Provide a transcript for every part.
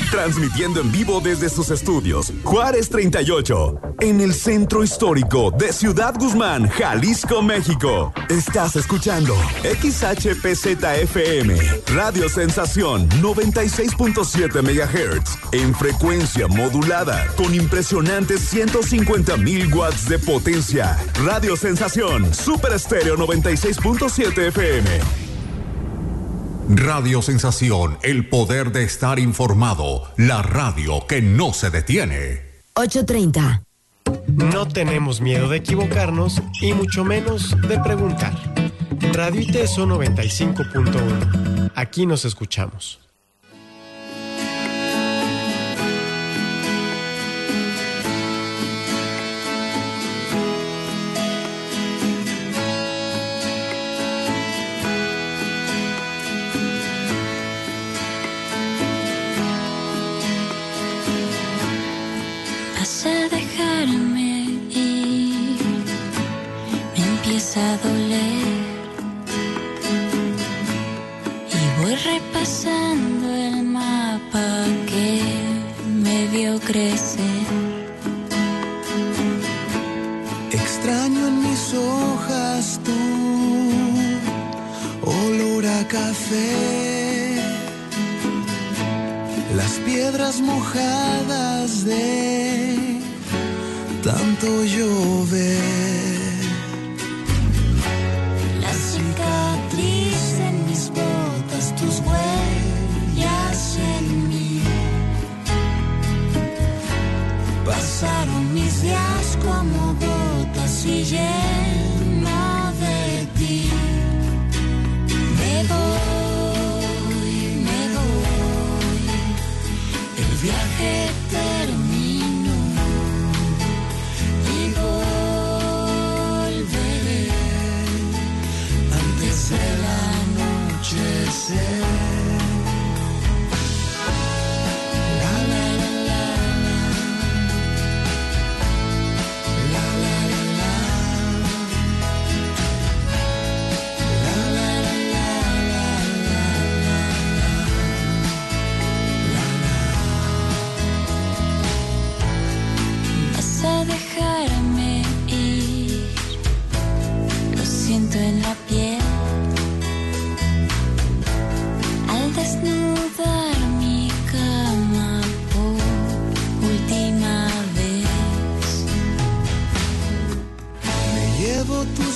transmitiendo en vivo desde sus estudios Juárez 38, en el centro histórico de Ciudad Guzmán, Jalisco, México. Estás escuchando XHPZFM, Radio Sensación 96.7 MHz, en frecuencia modulada, con impresionantes 150,000 watts de potencia. Radio Sensación, Super Estéreo 96.7 FM. Radio Sensación, el poder de estar informado, la radio que no se detiene. 8:30. No tenemos miedo de equivocarnos y mucho menos de preguntar. Radio ITESO 95.1. Aquí nos escuchamos. A doler y voy repasando el mapa que me vio crecer. Extraño en mis hojas tu olor a café, las piedras mojadas de tanto llover. En mis botas, tus huellas en mí. Pasaron mis días como gotas y lleno de ti. Me voy, el viaje terminó y volveré antes del anochecer. La la la la la la la la la la la. Vas a dejarme ir, lo siento en la piel. Desnudar mi cama por última vez. Me llevo tus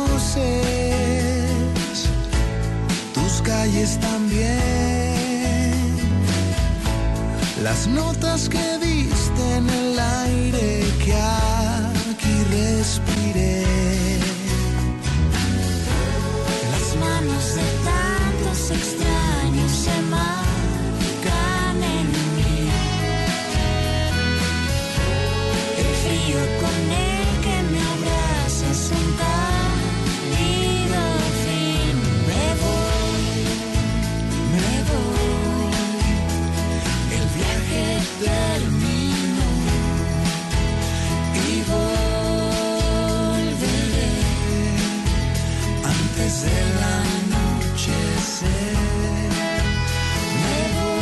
voces, tus calles también, las notas que diste en el aire que aquí respiré, las manos de tantos extraños se marcan en mí. El frío con el que me abrazas un cálido fin. Me voy, el viaje terminó y volveré antes de la anochecer. Me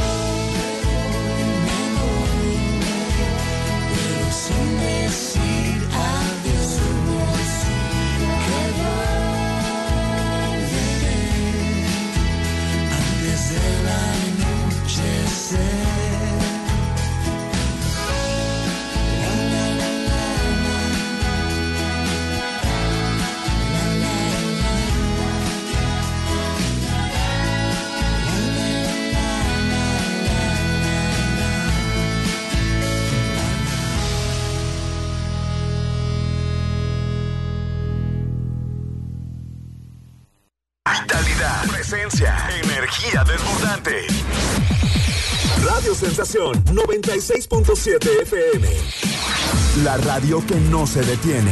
voy, pero sin decir adiós, que volveré antes del anochecer. La la la la la la la. Vitalidad, presencia, energía desbordante. Radio Sensación 96.7 FM. La radio que no se detiene.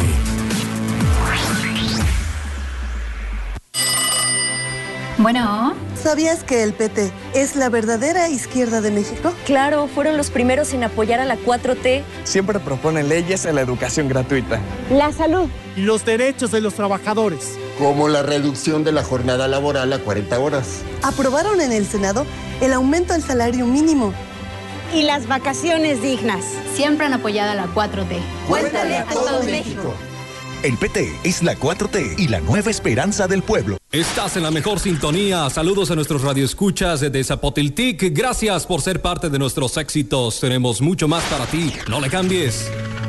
Bueno. ¿Sabías que el PT es la verdadera izquierda de México? Claro, fueron los primeros en apoyar a la 4T. Siempre proponen leyes a la educación gratuita, la salud y los derechos de los trabajadores, como la reducción de la jornada laboral a 40 horas. Aprobaron en el Senado el aumento al salario mínimo y las vacaciones dignas. Siempre han apoyado a la 4T. Cuéntale a todo México. El PT es la 4T y la nueva esperanza del pueblo. Estás en la mejor sintonía. Saludos a nuestros radioescuchas de Zapotiltic. Gracias por ser parte de nuestros éxitos. Tenemos mucho más para ti. No le cambies.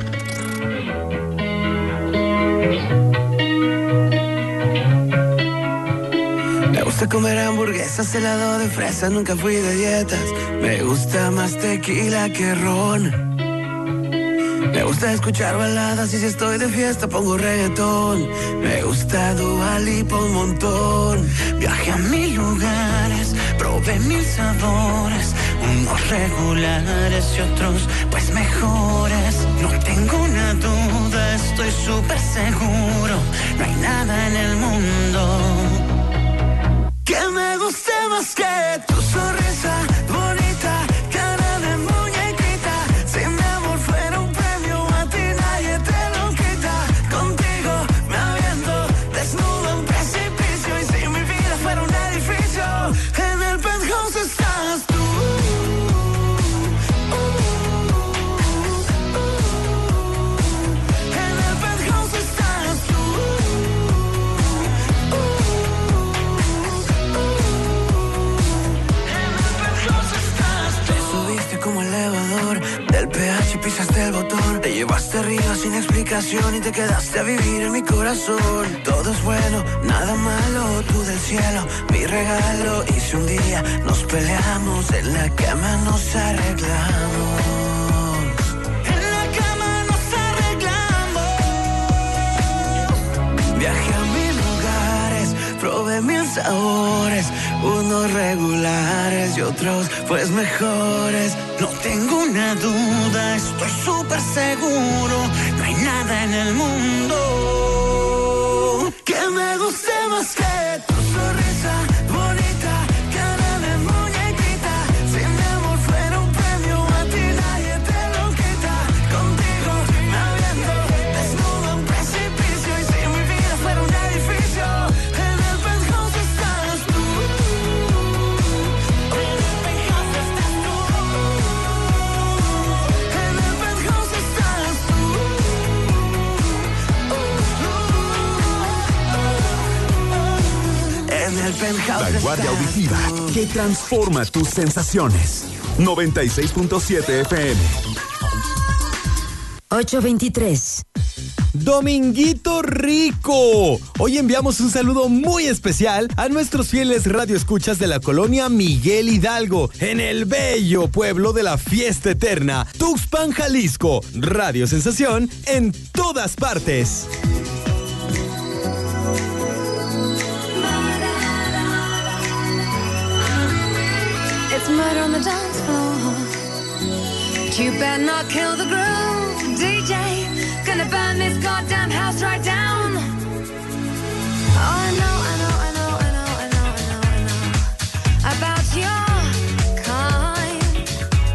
Me gusta comer hamburguesas, helado de fresa, nunca fui de dietas. Me gusta más tequila que ron. Me gusta escuchar baladas y si estoy de fiesta pongo reggaetón. Me gusta Dua Lipa un montón. Viajé a 1000 lugares, probé 1000 sabores, unos regulares y otros pues mejores. No tengo una duda, estoy súper seguro, no hay nada en el mundo que me guste más que tu sonrisa bonita, cara de muñequita. Si mi amor fuera un premio, a ti nadie te lo quita. Contigo me aviento desnudo en un precipicio, y si mi vida fuera un edificio, en el penthouse estás tú. En el penthouse estás tú. Como elevador, del pH pisaste el botón, te llevaste arriba sin explicación y te quedaste a vivir en mi corazón. Todo es bueno, nada malo, tú del cielo, mi regalo. Y si un día nos peleamos, en la cama nos arreglamos. En la cama nos arreglamos. Viajé a 1000 lugares, probé 1000 sabores, unos regulares y otros pues mejores. No tengo una duda, estoy súper seguro, no hay nada en el mundo que me guste más que tu sonrisa bonita, cara de muñequita. Si mi amor fuera un premio, a ti nadie te lo quita. Contigo me aviento desnudo en un precipicio, y si mi vida fuera un edificio, en el penthouse estás tú. Vanguardia auditiva que transforma tus sensaciones. 96.7 FM. 8:23. Dominguito Rico. Hoy enviamos un saludo muy especial a nuestros fieles radioescuchas de la colonia Miguel Hidalgo, en el bello pueblo de la fiesta eterna, Tuxpan, Jalisco. Radio Sensación en todas partes. It's murder on the dance floor, but you better not kill the groove, DJ. Gonna burn this goddamn house right down. Oh, I know about your kind.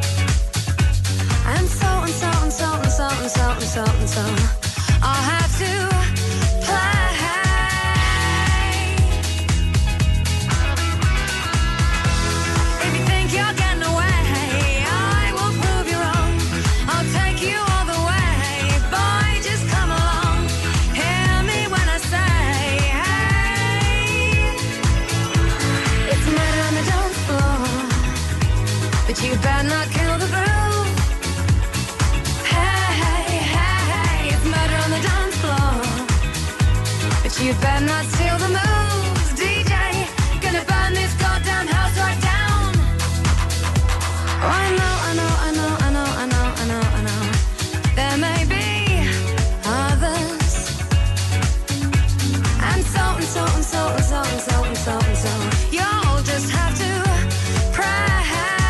And so I'll have to play. If you think you're getting away, I will prove you wrong. I'll take you all the way, boy, just come along. Hear me when I say, hey. It's murder on the dance floor, but you better not kill the groove. Hey, it's murder on the dance floor, but you better not steal the moves, DJ. Gonna burn this goddamn house right down. Oh, I know. There may be others, and so. You'll just have to pray.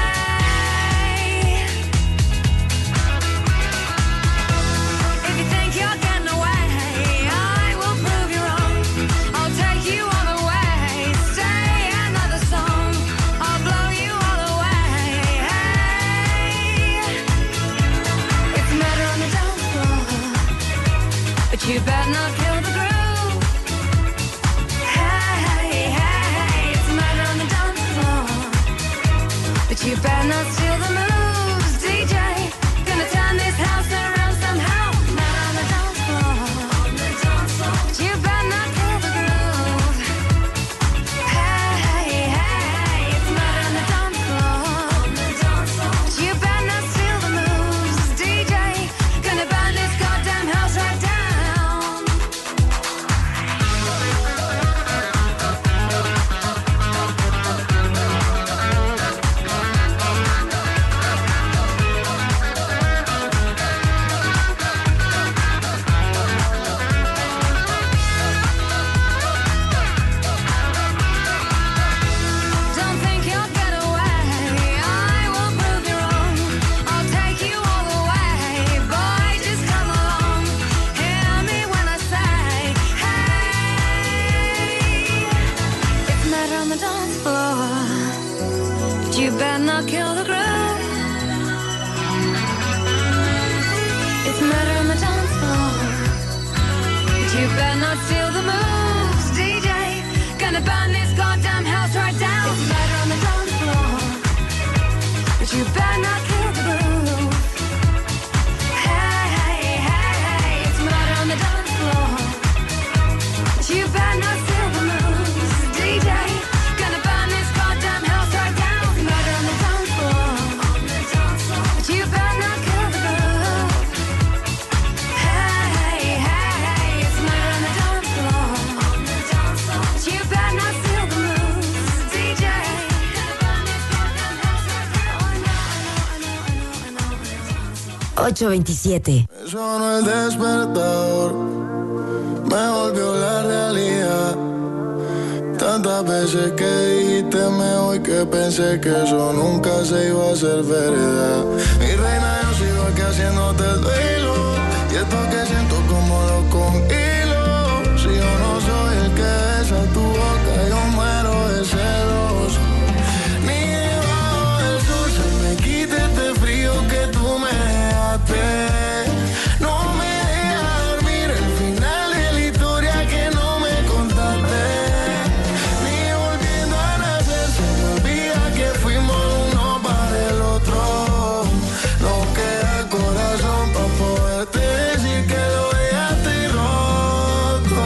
If you think you're getting away, I will prove you wrong. I'll take you all the way. Stay another song, I'll blow you all away. Hey, it's murder on the dance floor, but you better not kill the groove. Hey, it's murder on the dance floor, but you better not steal the moves, feel the groove. It's murder on the dance floor, but you better not steal the moves, DJ. Gonna burn this goddamn house right down. It's murder on the dance floor, but you better not kill the groove. Hey, hey, hey, hey, it's murder on the dance floor, but you better not steal the moves, DJ. Gonna burn this goddamn house right down. It's murder on the dance floor, but you better not kill the groove. Hey, hey, hey, it's murder on the dance floor, but you better not steal the moves, DJ. Gonna burn this goddamn house right down. 8:27. Sonó el despertador, me volvió la realidad. Tantas veces que dijiste me voy que pensé que eso nunca se iba a hacer verdad. Mi reina, yo sigo aquí haciéndote el duelo, y esto que siento como lo con hilo. Si yo no soy el que besa tu boca, yo muero de celos. Ni debajo del sur se me quite este frío que tú me dejaste. No me deja dormir el final de la historia que no me contaste. Ni volviendo a nacer se me olvida que fuimos uno para el otro. No queda corazón para poderte decir que lo dejaste roto.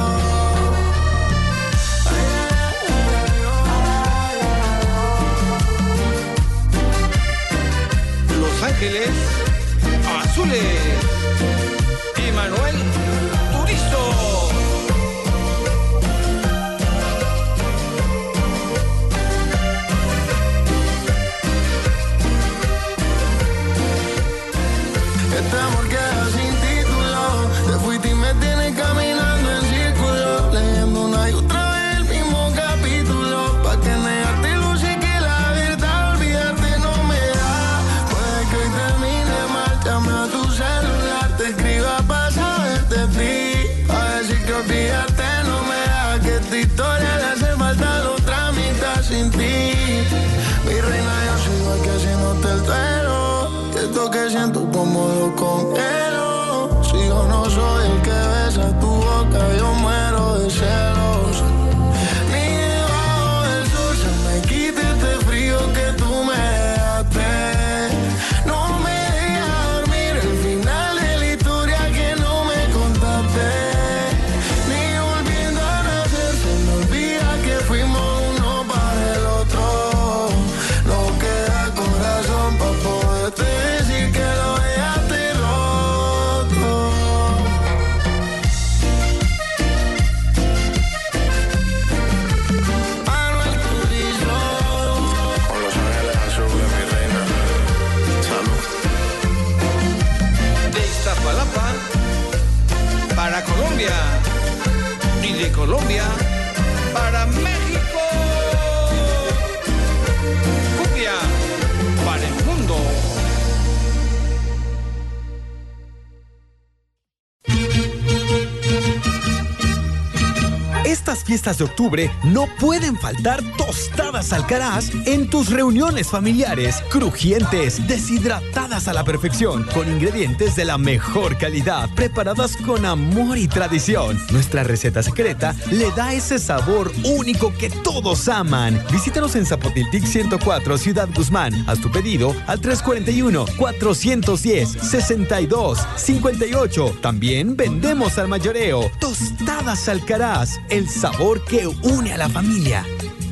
Los Ángeles Azules, Emanuel Turizo. Este amor queda sin título, te fuiste y me tienes caminando en círculo, leyendo una y otra vez el mismo capítulo, pa' que negarte luce que la verdad olvidarte no me da. Puede que hoy termine mal, llame a tu celular, te escriba pa' saberte de ti, a decir que olvidarte no me da, que esta historia le hace falta la otra mitad sin ti. Mi reina, yo sigo aquí haciéndote el duelo, y esto que siento como lo congelo. Si yo no soy el que besa tu boca, yo muero de celos. Ni debajo del sur se me quite este frío que tú me dejaste. No me deja dormir el final de la historia que no me contaste. Ni volviendo a nacer se me olvida que fuimos uno para el otro. No queda corazón para poderte decir que lo dejaste roto. Manuel Turizo. Con Los Ángeles Azules, mi reina. Salud. De Iztapalapa para Colombia y de Colombia para México. Cumbia para el mundo. Estas fiestas de octubre no pueden faltar tostadas Alcaraz en tus reuniones familiares, crujientes, deshidratadas a la perfección, con ingredientes de la mejor calidad, preparadas con amor y tradición. Nuestra receta secreta le da ese sabor único que todos aman. Visítanos en Zapotiltic 104, Ciudad Guzmán. Haz tu pedido al 341-410-6258. También vendemos al mayoreo. Tostadas Alcaraz, el sabor que une a la familia.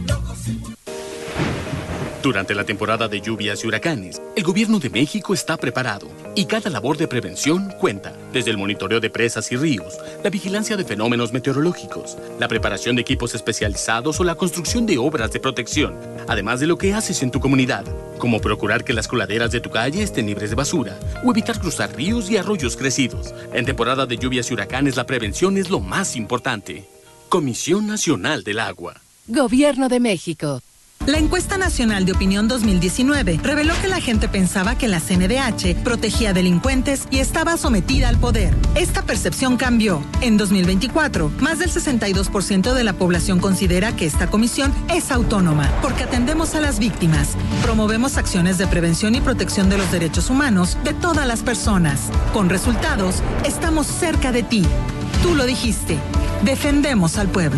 Durante la temporada de lluvias y huracanes, el gobierno de México está preparado y cada labor de prevención cuenta. Desde el monitoreo de presas y ríos, la vigilancia de fenómenos meteorológicos, la preparación de equipos especializados o la construcción de obras de protección, además de lo que haces en tu comunidad, como procurar que las coladeras de tu calle estén libres de basura o evitar cruzar ríos y arroyos crecidos. En temporada de lluvias y huracanes, la prevención es lo más importante. Comisión Nacional del Agua. Gobierno de México. La encuesta nacional de opinión 2019 reveló que la gente pensaba que la CNDH protegía delincuentes y estaba sometida al poder. Esta percepción cambió. En 2024, más del 62% de la población considera que esta comisión es autónoma, porque atendemos a las víctimas, promovemos acciones de prevención y protección de los derechos humanos de todas las personas. Con resultados, estamos cerca de ti. Tú lo dijiste. Defendemos al pueblo.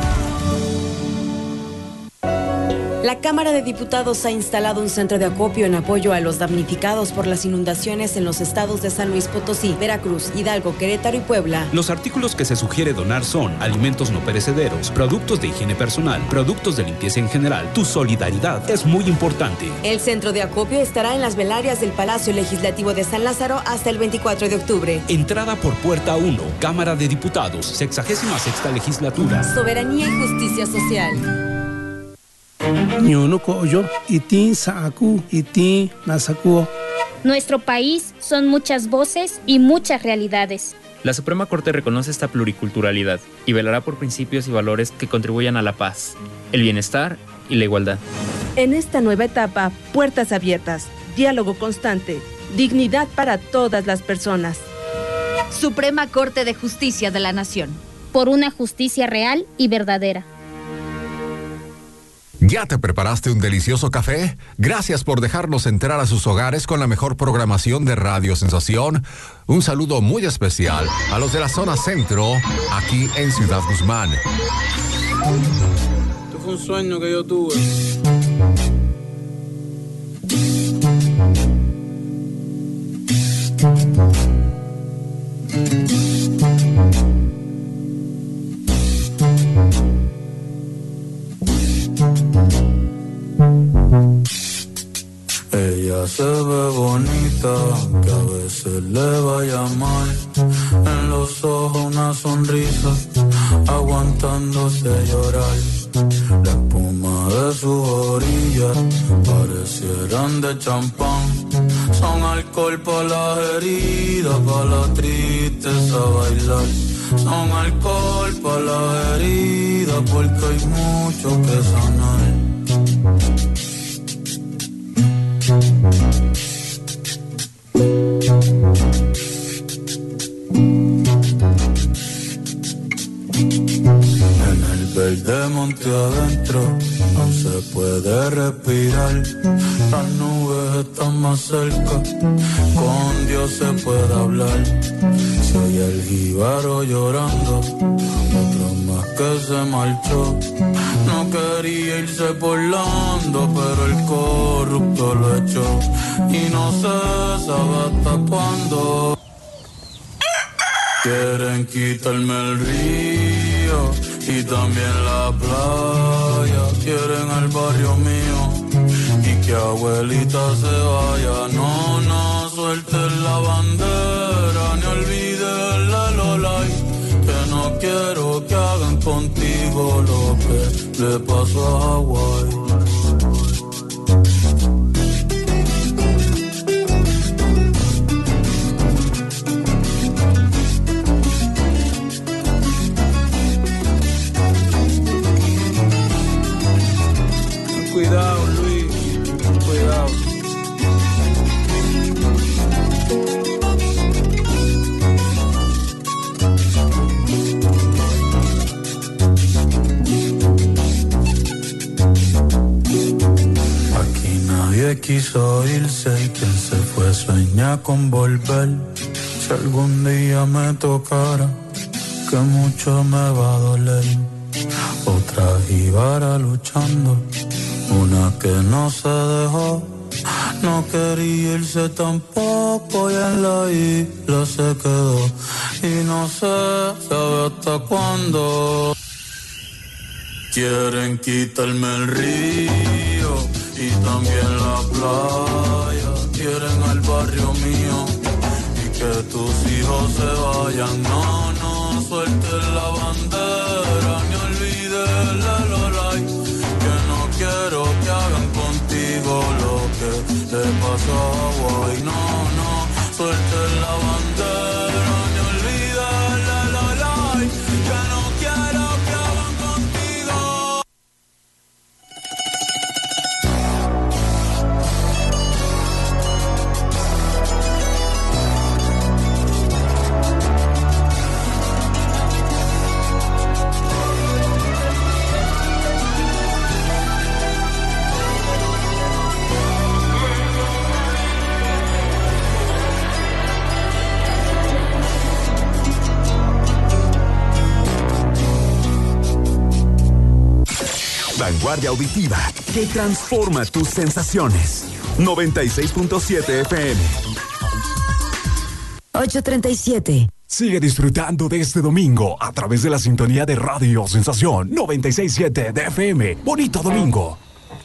La Cámara de Diputados ha instalado un centro de acopio en apoyo a los damnificados por las inundaciones en los estados de San Luis Potosí, Veracruz, Hidalgo, Querétaro y Puebla. Los artículos que se sugiere donar son alimentos no perecederos, productos de higiene personal, productos de limpieza en general. Tu solidaridad es muy importante. El centro de acopio estará en las velarias del Palacio Legislativo de San Lázaro hasta el 24 de octubre. Entrada por puerta 1, Cámara de Diputados, 66ª Legislatura. Soberanía y justicia social. Nuestro país son muchas voces y muchas realidades. La Suprema Corte reconoce esta pluriculturalidad y velará por principios y valores que contribuyan a la paz, el bienestar y la igualdad. En esta nueva etapa, puertas abiertas, diálogo constante, dignidad para todas las personas. Suprema Corte de Justicia de la Nación. Por una justicia real y verdadera. ¿Ya te preparaste un delicioso café? Gracias por dejarnos entrar a sus hogares con la mejor programación de Radio Sensación. Un saludo muy especial a los de la zona centro, aquí en Ciudad Guzmán. Esto fue un sueño que yo tuve. Ella se ve bonita, que a veces le vaya mal. En los ojos una sonrisa, aguantándose llorar. La espuma de sus orillas parecieran de champán. Son alcohol para las heridas, para la tristeza bailar. Son alcohol para las heridas, porque hay mucho que sanar. En el verde monte adentro no se puede respirar. Las nubes están más cerca, con Dios se puede hablar. Si oye el jíbaro llorando, otro más que se marchó. No quería irse por Lando, pero el corrupto lo echó. Y no se sabe hasta cuándo. Quieren quitarme el río y también la playa. Quieren el barrio mío y que abuelita se vaya. No, no suelten la bandera ni olviden la Lolay. Que no quiero que hagan contigo lo que le pasó a Hawái. Cuidado, Luis, cuidado. Aquí nadie quiso irse y quien se fue sueña con volver. Si algún día me tocara, que mucho me va a doler. Otra jíbara luchando, una que no se dejó, no quería irse tampoco y en la isla se quedó. Y no sé, sabe hasta cuándo. Quieren quitarme el río y también la playa. Quieren al barrio mío y que tus hijos se vayan. No, no suelten la bandera ni olviden la Lolay. Que no quiero que hagan contigo lo que le pasó a Hawái. No, no suelten la bandera ni olviden la Lolay. Que no quiero que hagan contigo. vanguardia auditiva que transforma tus sensaciones. 96.7 FM. 8:37. Sigue disfrutando de este domingo a través de la sintonía de Radio Sensación 96.7 de FM. Bonito domingo.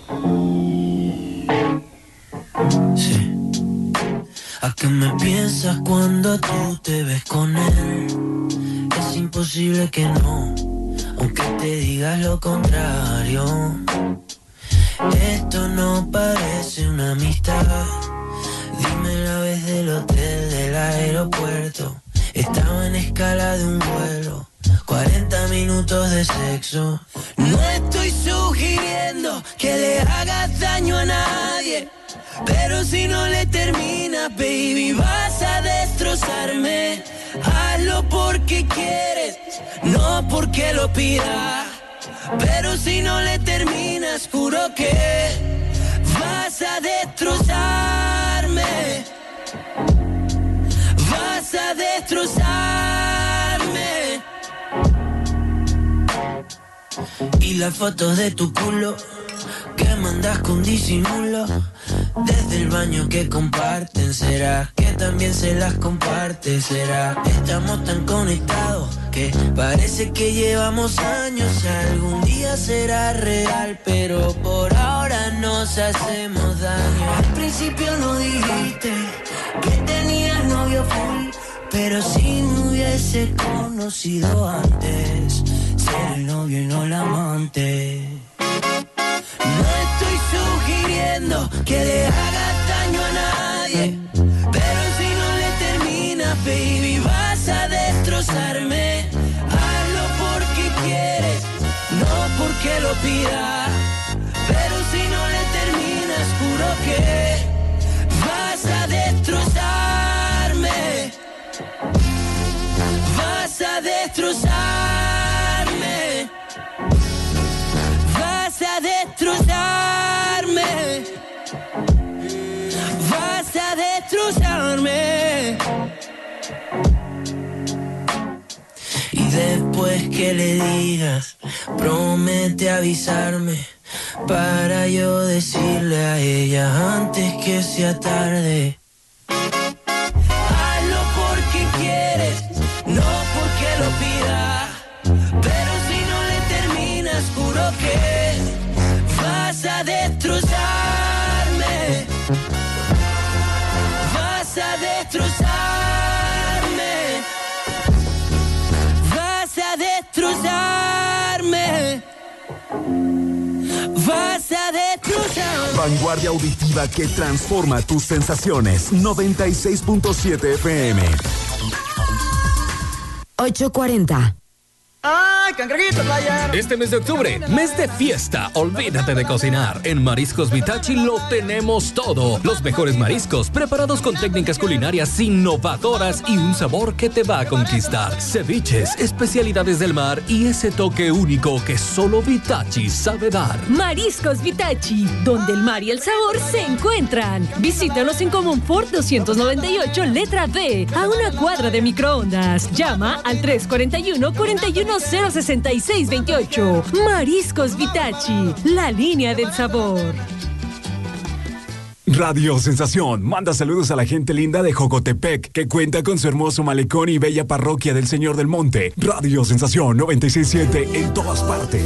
Sí. ¿A qué me piensas cuando tú te ves con él? Es imposible que no, aunque te digas lo contrario. Esto no parece una amistad. Dime la vez del hotel, del aeropuerto. Estaba en escala de un vuelo, 40 minutos de sexo. No estoy sugiriendo que le hagas daño a nadie, pero si no le terminas, baby, vas a destrozarme. Hazlo porque quieres, no porque lo pidas. Pero si no le terminas, juro que vas a destrozarme. Vas a destrozarme. Y las fotos de tu culo que mandas con disimulo, desde el baño que comparten, será que también se las comparte, será estamos tan conectados que parece que llevamos años. Algún día será real, pero por ahora nos hacemos daño. Al principio no dijiste que tenías novio full, pero si me hubiese conocido antes, ser el novio y no el amante. No estoy sugiriendo que le hagas daño a nadie, pero si no le terminas, baby, vas a destrozarme. Hazlo porque quieres, no porque lo pidas. Pero si no le terminas, juro que vas a destrozarme. Vas a destrozarme. Vas a destrozarme. Vas a destrozarme. Y después que le digas, promete avisarme, para yo decirle a ella antes que sea tarde. Hazlo porque quieres, no porque lo pidas. Pero si no le terminas, juro que vas a destrozarme. Vas a destrozarme. Vas a destrozarme. Vas a destrozarme. Vanguardia auditiva que transforma tus sensaciones. 96.7 FM. 8:40. ¡Ay, cangrejito player! Este mes de octubre, mes de fiesta, olvídate de cocinar. En Mariscos Vitachi lo tenemos todo. Los mejores mariscos preparados con técnicas culinarias innovadoras y un sabor que te va a conquistar. Ceviches, especialidades del mar y ese toque único que solo Vitachi sabe dar. Mariscos Vitachi, donde el mar y el sabor se encuentran. Visítanos en Comonfort 298, letra B, a una cuadra de microondas. Llama al 341-4106628. Mariscos Vitachi, la línea del sabor. Radio Sensación manda saludos a la gente linda de Jocotepec, que cuenta con su hermoso malecón y bella parroquia del Señor del Monte. Radio Sensación 96.7 en todas partes.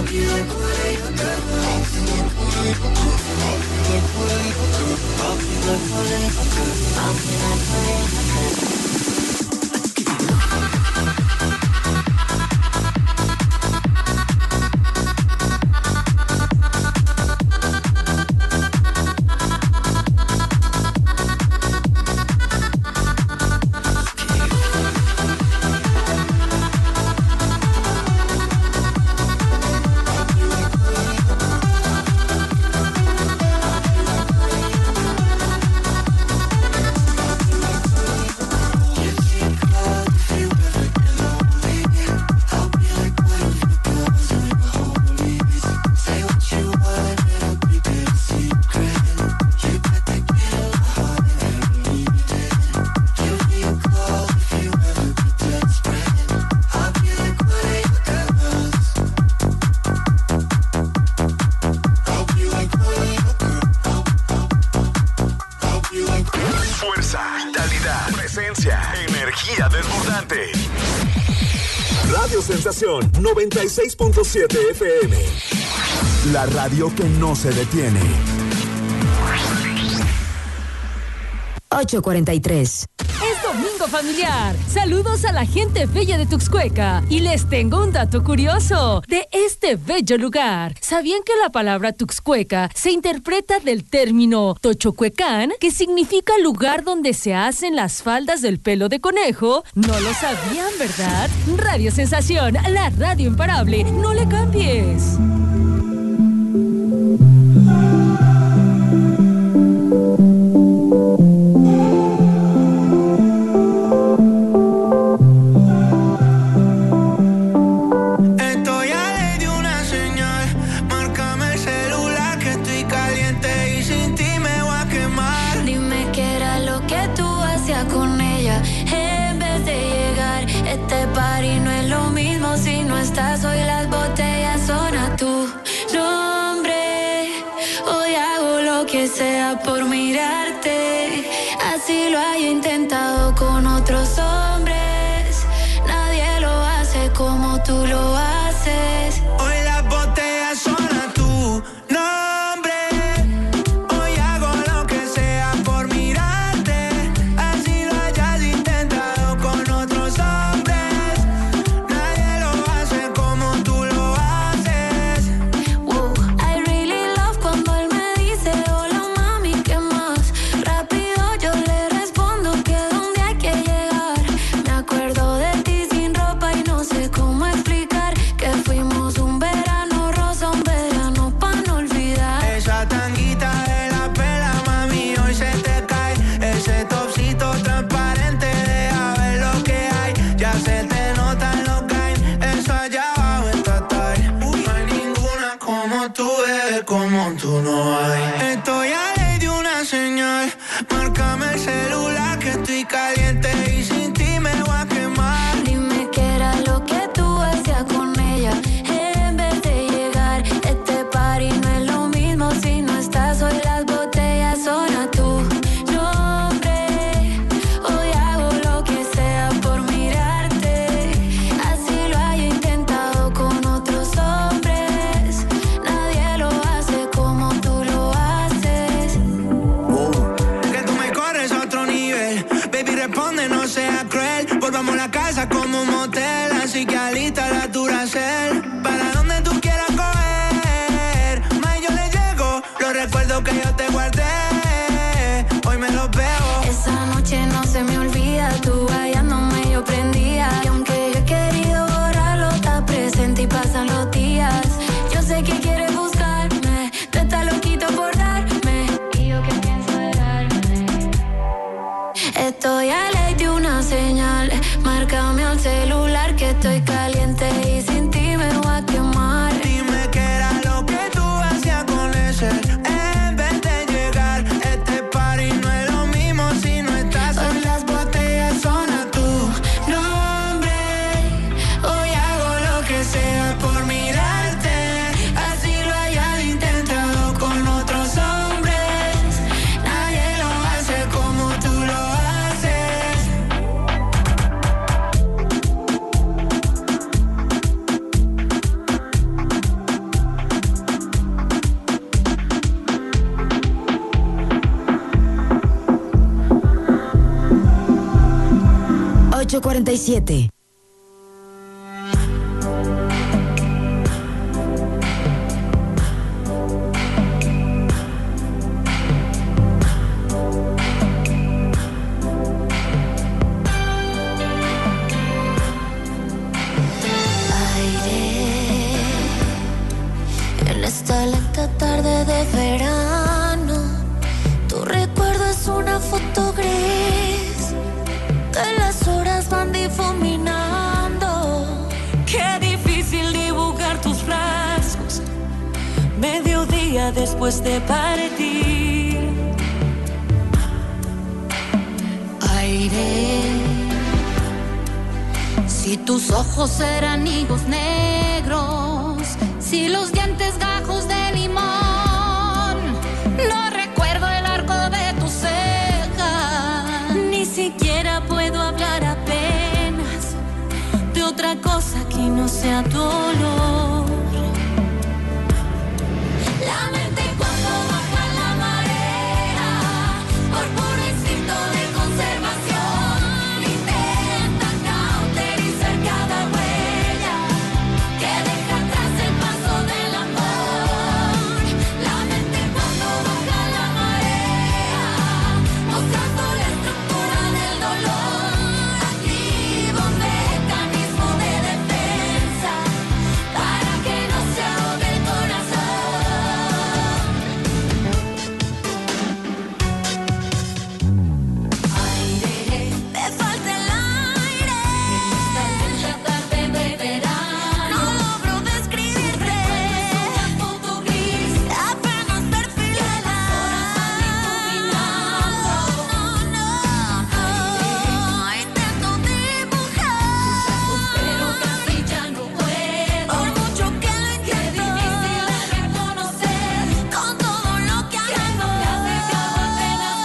Fuerza, vitalidad, presencia, energía desbordante. Radio Sensación 96.7 FM. La radio que no se detiene. 8:43. Es domingo familiar. Saludos a la gente bella de Tuxcueca. Y les tengo un dato curioso de este bello lugar. ¿Sabían que la palabra Tuxcueca se interpreta del término Tochocuecán, que significa lugar donde se hacen las faldas del pelo de conejo? No lo sabían, ¿verdad? Radio Sensación, la radio imparable. No le cambies. Hoy las botellas son a tu nombre. Hoy hago lo que sea por mirarte. Así lo haya intentado con otros hombres. Nadie lo hace como tú lo haces. Hoy las botellas son a tu nombre. Hoy hago lo que sea por mirarte. Así lo hayas intentado con otros hombres. Nadie lo hace como tú lo haces. I really love cuando él me dice hola mami, ¿qué más? Rápido yo le respondo que dónde hay que llegar. Me acuerdo de ti sin ropa y no sé cómo explicar que fuimos un verano rosa, un verano pa' no olvidar. Esa tanguita de la pela, mami, hoy se te cae. Ese topsito transparente, deja ver lo que hay. Ya se te notan los gains, eso allá abajo está tight. No hay ninguna como tú, bebé, como tú no hay. Estoy a ley de una señal, márcame el celular que estoy caliente y sin ti me voy a quemar. Dime qué era lo que tú hacías con ella en vez de llegar. Este party no es lo mismo si no estás. Hoy las botellas son a tu nombre. Hoy hago lo que sea por mirarte. Así lo haya intentado con otros hombres. Nadie lo hace como tú lo haces. Que tú me corres a otro nivel. Baby, responde, no seas cruel. Volvamos a la casa como un motel. Así que alista la Duracell. Para donde tú quieras coger. Más yo le llego. Los recuerdos que yo te guardé. Hoy me los veo. Esa noche no se me olvida. Tú hallándome yo prendía. Y aunque yo he querido borrarlo, está presente y pasan los días. Yo sé que quieres buscarme. Tú estás loquito por darme. Y yo que pienso de darme. Estoy a ley de una señal. Márcame al celular que estoy caliente y sin ti me voy a quemar. Dime qué era lo que tú hacías con ese en vez de 8:47. En esta lenta tarde de verano, tu recuerdo es una foto gris que las horas van difuminando. Qué difícil dibujar tus rasgos mediodía después de partir. Aire, si tus ojos eran higos negros, si los dientes gajos de limón, no recuerdo el arco de tu ceja, Ni siquiera puedo hablar apenas de otra cosa que no sea tu olor. la mente cuando baja la marea, por puro instinto de conservación, intenta cauterizar cada huella que deja atrás el paso del amor. La mente cuando baja la marea, mostrando la estructura del dolor, activa un mecanismo de defensa para que no se ahogue el corazón. Aire, me falta el aire. Esta tarde de verano, no logro describirte. Una foto gris, apenas perfilada. Intento dibujar, pero casi ya no puedo. Por mucho que lo intento, qué difícil es reconocer con todo lo que has dejado apenas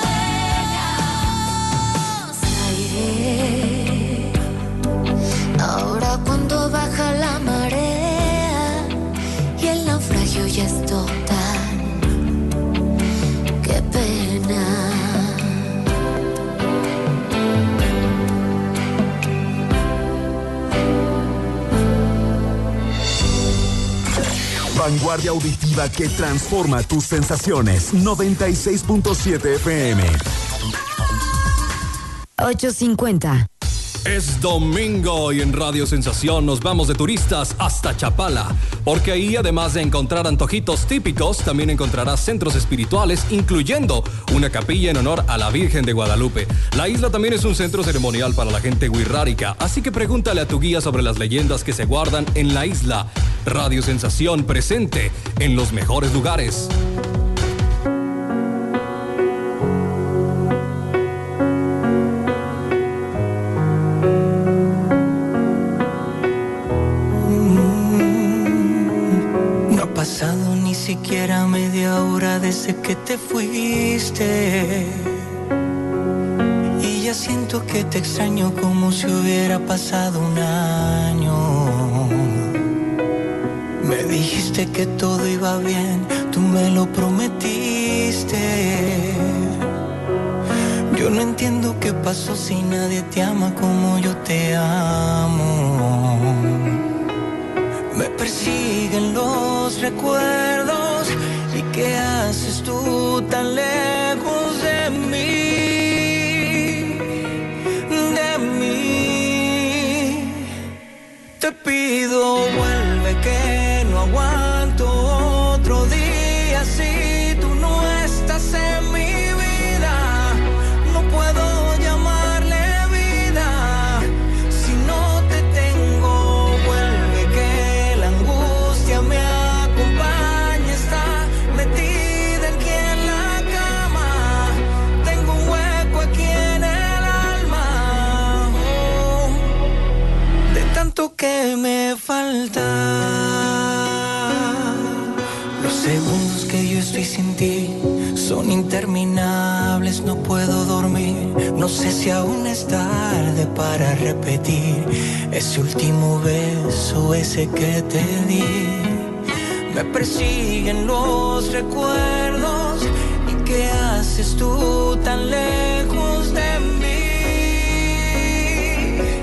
huellas. Aire, ahora cuando baja la marea y el naufragio ya es total, qué pena. Vanguardia auditiva que transforma tus sensaciones. 96.7 FM. 8:50. Es domingo y en Radio Sensación nos vamos de turistas hasta Chapala, porque ahí además de encontrar antojitos típicos, también encontrarás centros espirituales, incluyendo una capilla en honor a la Virgen de Guadalupe. La isla también es un centro ceremonial para la gente wixárika, así que pregúntale a tu guía sobre las leyendas que se guardan en la isla. Radio Sensación presente en los mejores lugares. No ha pasado ni siquiera media hora desde que te fuiste, y ya siento que te extraño como si hubiera pasado un año. Me dijiste que todo iba bien, tú me lo prometiste. Yo no entiendo qué pasó si nadie te ama como yo te amo. Me persiguen los recuerdos, ¿y qué haces tú tan lejos de mí? De mí. Te pido, vuelve que no aguanto otro día si tú no estás en mi vida. No puedo llamarle vida si no te tengo. Vuelve que la angustia me acompaña, está metida aquí en la cama. Tengo un hueco aquí en el alma, de tanto que me falta. Los segundos que yo estoy sin ti son interminables, no puedo dormir. No sé si aún es tarde para repetir ese último beso, ese que te di. Me persiguen los recuerdos, ¿y qué haces tú tan lejos de mí?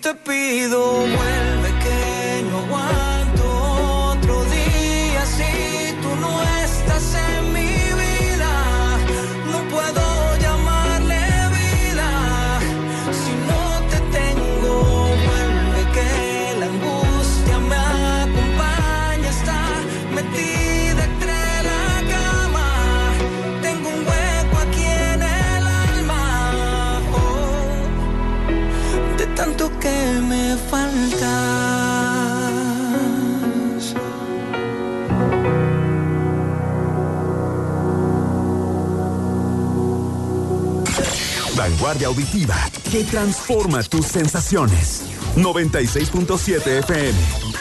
te pido, vuelve que no aguanto otro día si tú no estás en mi vida. No puedo llamarle vida si no te tengo. Vuelve que la angustia me acompaña, está metida entre la cama. Tengo un hueco aquí en el alma, oh, de tanto que me faltas. Vanguardia auditiva que transforma tus sensaciones. 96.7 FM.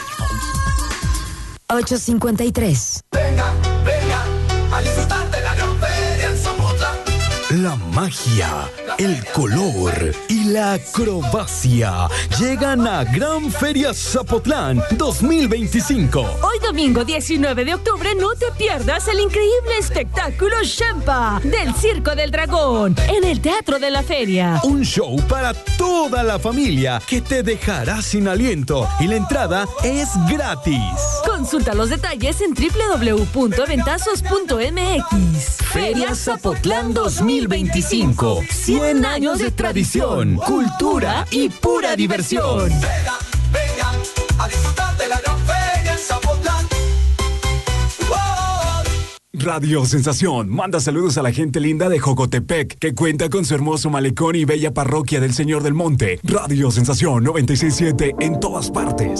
8:53. Venga, a disfrutar de la gran feria en Zapotlán. La magia, el color y la acrobacia llegan a Gran Feria Zapotlán 2025. Hoy domingo 19 de octubre no te pierdas el increíble espectáculo Shempa del Circo del Dragón en el Teatro de la Feria. Un show para toda la familia que te dejará sin aliento y la entrada es gratis. Consulta los detalles en www.ventazos.mx. Feria Zapotlán 2025. 100 años de tradición, cultura y pura diversión. Venga, a disfrutar de la gran feria en Zapotlán. Radio Sensación manda saludos a la gente linda de Jocotepec, que cuenta con su hermoso malecón y bella parroquia del Señor del Monte. Radio Sensación 96.7 en todas partes.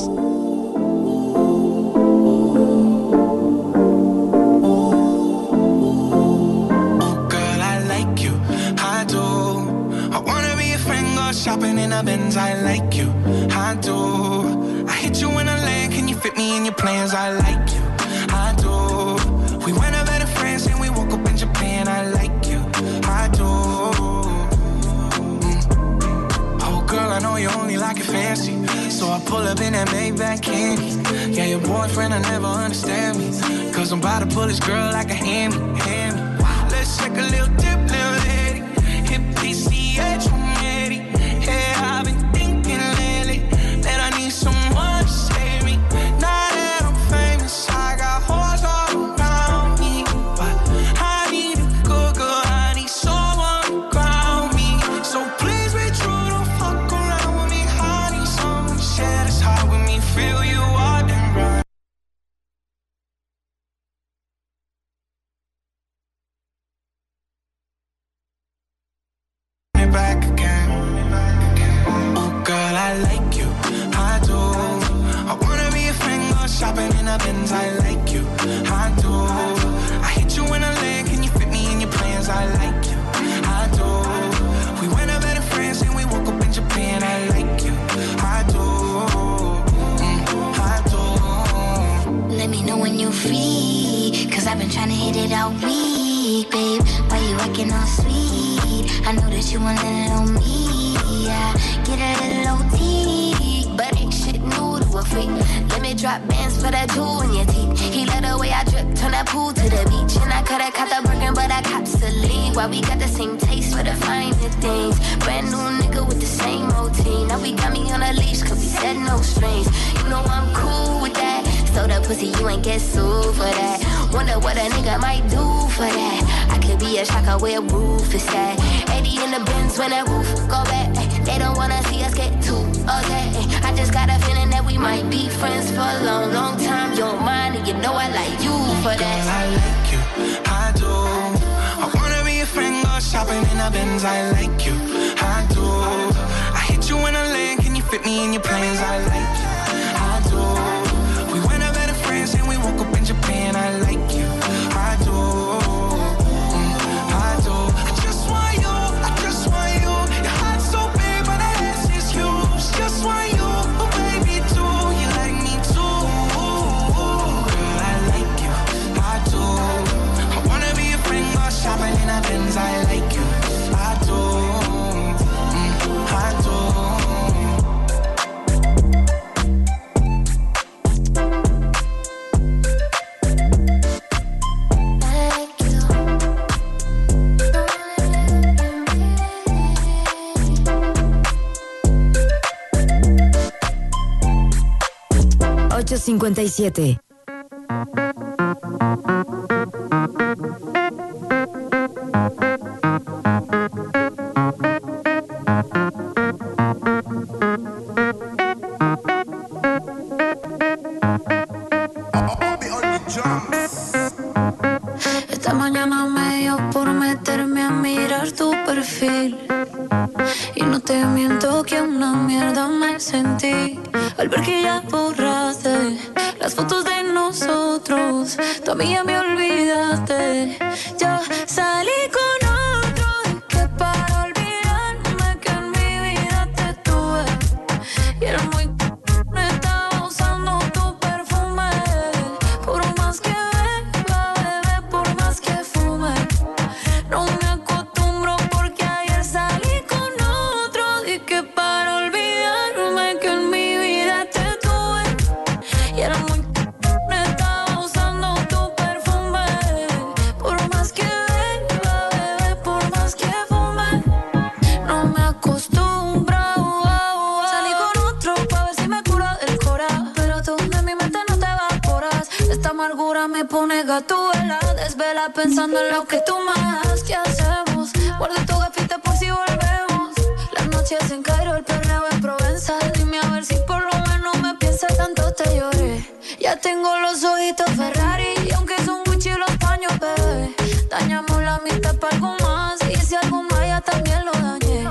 Shopping in a Benz, I like you, I do. I hit you in a land, can you fit me in your plans? I like you, I do. We went over to France and we woke up in Japan, I like you, I do. Oh girl, I know you only like it fancy, so I pull up in that Maybach candy. Yeah, your boyfriend will never understand me, cause I'm about to pull this girl like a hammy. Let's take a little dip, little lady. Hit PCH, I'm ready. Yeah, I've been thinking lately that I need someone to save me. Now that I'm famous, I got hoes all around me, but I need a good girl, I need someone to ground me. So please be true, don't fuck around with me. I need someone to share this heart with me, feel you out and run. Back again. Oh girl, I like you, I do. I wanna be a friend, go shopping in a Benz, I like you, I do. I hit you in a land, can you fit me in your plans? I like you, I do. We went over to France and we woke up in Japan, I like you, I do. I do. Let me know when you're free, cause I've been trying to hit it all week, babe. Why you acting all sweet? I know that you want it on me, yeah. Get a little OT, but ain't shit new to a freak. Let me drop bands for that jewel in your teeth. He let the way I drip, turn that pool to the beach. And I coulda caught the Birkin, but I copped Celine. Why we got the same taste for the finer things. Brand new nigga with the same routine. Now we got me on a leash, cause we said no strings. You know I'm cool with that. So the pussy, you ain't get sued for that. Wonder what a nigga might do for that. I could be a shocker where roof is at. 80 in the Benz when that roof go back. They don't wanna see us get too upset. I just got a feeling that we might be friends for a long, long time. You don't mind, and you know I like you for that. Girl, I like you, I do. I wanna be a friend, go shopping in a Benz, I like you, I do. I hit you in a land, can you fit me in your plans? I like you, I do. We went over to France and we woke up in Japan, I like you, I do. I do. I just want you, I just want you. Your heart's so big, but that ass is huge. Just want you, oh baby, too. You like me too. Girl, I like you, I do. I wanna be a friend, go shopping in a Benz, I like you, I do. I do. 1857. Esta mañana me dio por meterme a mirar tu perfil. Y no te miento que una mierda me sentí al ver que ya borraste las fotos de nosotros. Tú a mí ya me olvidaste. Yo salí con otro y que para olvidarme que en mi vida te tuve. Y era muy me estaba usando tu perfume. Por más que beba, bebé, por más que fume. No me acostumbro porque ayer salí con otro. Y que para olvidarme que en mi vida te tuve. Y era muy me estaba usando tu perfume. Por más que beba, bebé, por más que fume. No me acostumbro. Salí con otro pa' ver si me cura del cora. Pero tú de mi mente no te evaporas. Esta amargura me pone gatúbela. Desvela pensando en lo que tú más. ¿Qué hacemos? Guarda tu gafita por si volvemos. Las noches en Cairo, el perreo en Provenza. Dime a ver si por lo menos me piensas. Tanto te lloré. Ya tengo los ojitos Ferrari. Y aunque son Gucci los paños, bebé, dañamos la mitad para algo más. Y si algo más ya también lo dañé.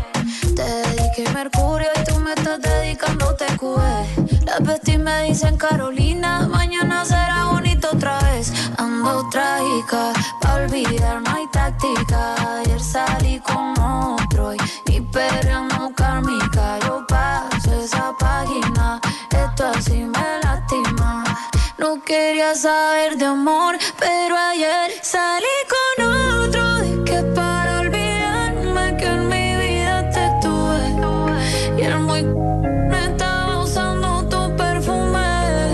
Te dediqué Mercurio y tú me estás dedicando TQE. Las besties me dicen Carolina, mañana será bonito otra vez. Ando trágica, pa' olvidar no hay táctica. Ayer salí con otro y mi perra no kármica. Yo paso esa página, esto así me lastima. No quería saber de amor, pero ayer salí con otro. De que para olvidarme que en mi vida te tuve. Y era muy me estaba usando tu perfume.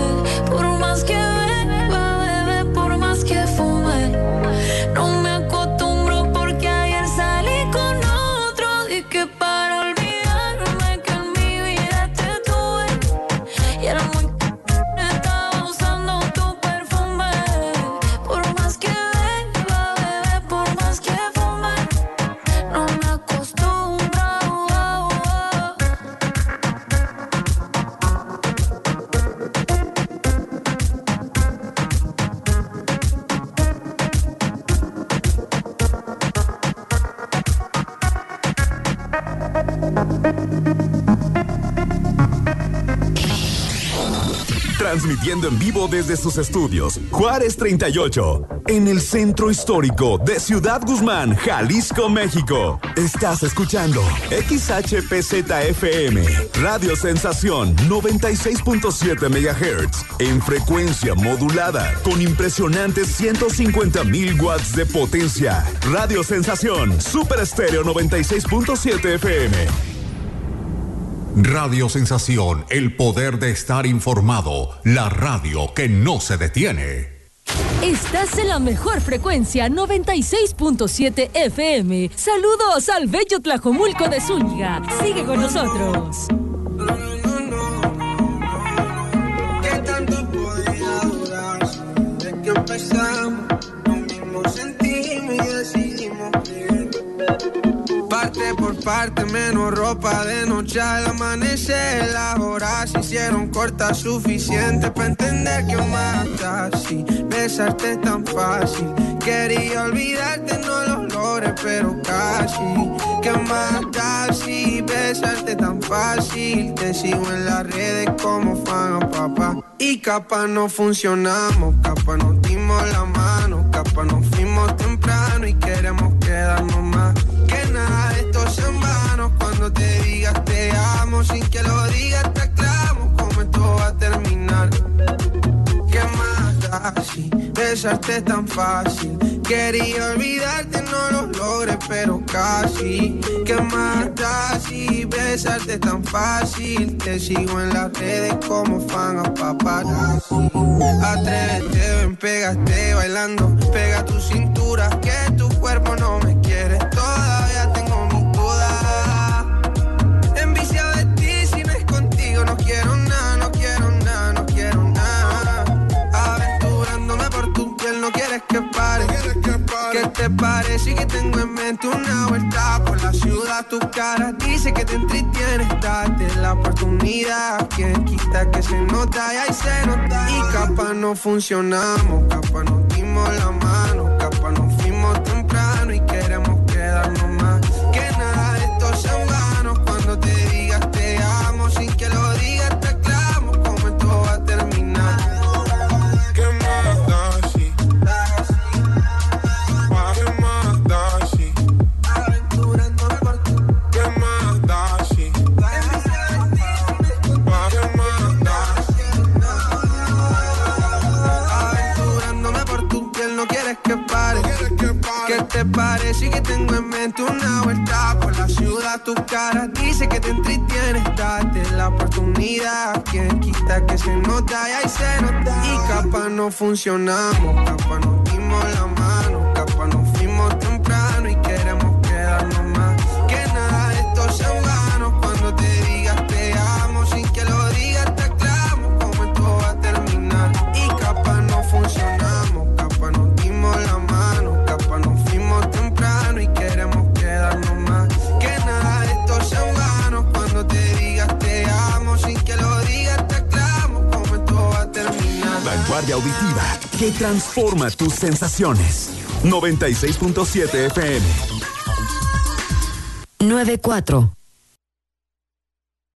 Por más que beba, bebé, por más que fume. No me acostumbro porque ayer salí con otro. Y que para olvidarme que en mi vida te tuve. Y era muy me estaba usando tu perfume. Por más que beba, bebé, por más que fume. No me acostumbro. Transmitiendo en vivo desde sus estudios, Juárez 38, en el centro histórico de Ciudad Guzmán, Jalisco, México. Estás escuchando XHPZFM, Radio Sensación 96.7 MHz, en frecuencia modulada, con impresionantes 150,000 watts de potencia. Radio Sensación, Super Estéreo 96.7 FM. Radio Sensación, el poder de estar informado, la radio que no se detiene. Estás en la mejor frecuencia, 96.7 FM. Saludos al bello Tlajomulco de Zúñiga. Sigue con nosotros. ¿Qué tanto podía durar? Desde que empezamos, lo mismo sentimos y decidimos vivir. Parte por parte, menos ropa de noche al amanecer. Las horas se hicieron cortas, suficiente para entender que matas. Si besarte es tan fácil, quería olvidarte, no lo logré, pero casi. ¿Qué matas si besarte tan fácil? Te sigo en las redes como fan a papá. Y capaz no funcionamos, capaz nos dimos la mano, capaz nos fuimos temprano y queremos quedarnos más. Que nada de esto es en vano. Cuando te digas te amo, sin que lo digas te aclamo cómo esto va a terminar. ¿Qué más da si besarte es tan fácil? Quería olvidarte, no lo logré, pero casi. ¿Qué más da si besarte es tan fácil? Te sigo en las redes como fan a paparazzi. Atrévete, ven, pégate bailando. Pega tu cintura, que tu cuerpo no me quiere. Todavía tengo mis dudas. Enviciado de ti, si no es contigo, no quiero nada, no quiero nada, no quiero te parece que tengo en mente una vuelta por la ciudad? Tu cara dice que te entretienes, date la oportunidad. Quien quita que se nota y ahí se nota. Y capaz no funcionamos, capaz nos dimos la mano, capaz nos fuimos temprano y queremos quedarnos más. Que nada de esto sea en vano cuando te digas te amo, sin que lo digas te aclamo cómo esto va a terminar. ¿Qué más da si? ¿Qué más da si? Aventurándome por ti. ¿Qué más da si? ¿Qué más da si? Aventurándome por tu piel, no quieres que pare. ¿Qué te parece que tengo en mente una vuelta por la ciudad? Tu cara dice que te entretienes, date la oportunidad. Quien quita que se nota y ahí se nota. Y capaz no funcionamos, capaz nos dimos la mano, capaz nos fuimos temprano y queremos quedarnos más. Que nada de esto sea en vano cuando te digas te amo, sin que lo digas te aclamo cómo esto va a terminar. Y capaz no funcionamos, capaz nos dimos la mano, capaz nos fuimos temprano y queremos quedarnos más. Que nada de esto sea en vano cuando te digas te amo, sin que lo digas te aclamo cómo esto va a terminar. Vanguardia auditiva que transforma tus sensaciones. 96.7 FM. 94.